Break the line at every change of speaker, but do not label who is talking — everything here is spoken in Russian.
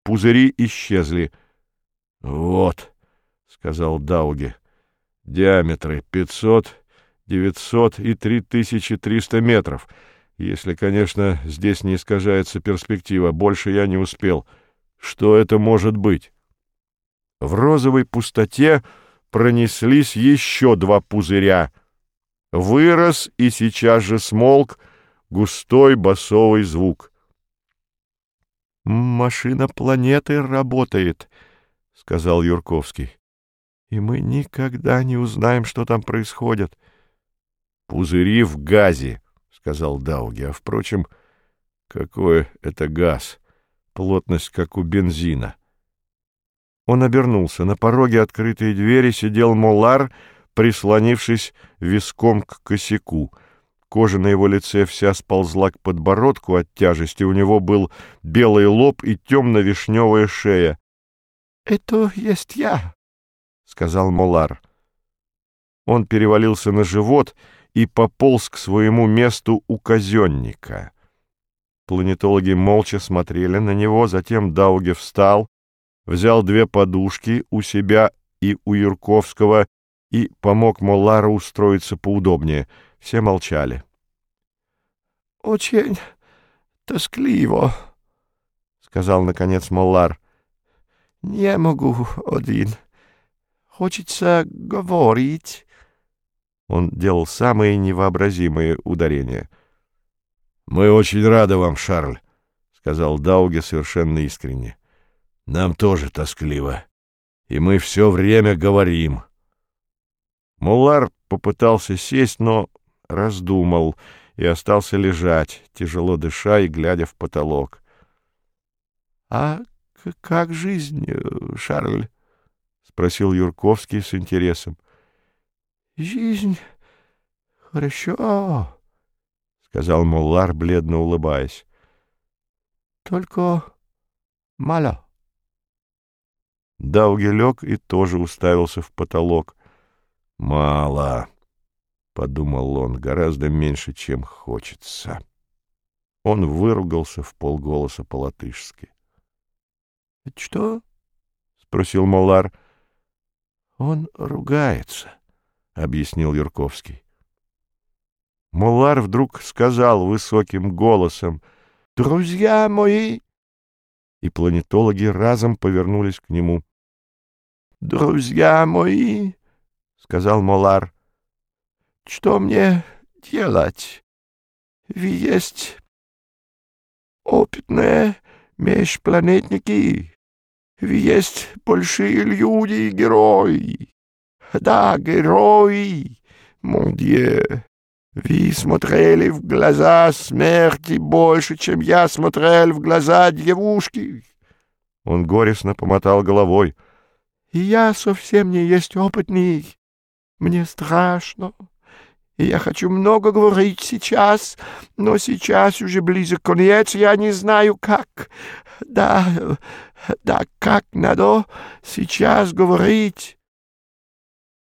пузыри исчезли. — Вот, — сказал Дауге, — диаметры 500, 900 и 3300 метров. Если, конечно, здесь не искажается перспектива. Больше я не успел. Что это может быть? В розовой пустоте пронеслись еще два пузыря. Вырос и сейчас же смолк густой басовый звук. «Машина планеты работает», — сказал Юрковский. «И мы никогда не узнаем, что там происходит». «Пузыри в газе», — сказал Дауге. «А, впрочем, какой это газ? Плотность, как у бензина». Он обернулся. На пороге открытой двери сидел Молар, прислонившись виском к косяку. Кожа на его лице вся сползла к подбородку от тяжести. У него был белый лоб и темно-вишневая шея. — Это есть я, — сказал Молар. Он перевалился на живот и пополз к своему месту у казенника. Планетологи молча смотрели на него, затем Дауге встал, взял две подушки у себя и у Юрковского и помог Молару устроиться поудобнее. Все молчали. — Очень тоскливо, — сказал, наконец, Молар. — Не могу один. Хочется говорить. Он делал самые невообразимые ударения. — Мы очень рады вам, Шарль, — сказал Дауге совершенно искренне. — Нам тоже тоскливо, и мы все время говорим. Молар попытался сесть, но раздумал и остался лежать, тяжело дыша и глядя в потолок. — А как жизнь, Шарль? — спросил Юрковский с интересом. — Жизнь хорошо, — сказал Молар, бледно улыбаясь. — Только мало. Дауге лег и тоже уставился в потолок. — Мало, — подумал он, — гораздо меньше, чем хочется. Он выругался вполголоса по-латышски. — Это что? — спросил Молар. — Он ругается, — объяснил Юрковский. Молар вдруг сказал высоким голосом: «Друзья мои!» И планетологи разом повернулись к нему. «Друзья мои!» — сказал Молар. «Что мне делать? Вы есть опытные межпланетники. Вы есть большие люди и герои. Да, герои, mon Dieu. Вы смотрели в глаза смерти больше, чем я смотрел в глаза девушки». Он горестно помотал головой. «И я совсем не есть опытный. Мне страшно, и я хочу много говорить сейчас, но сейчас уже близок конец, я не знаю, как. Да, как надо сейчас говорить».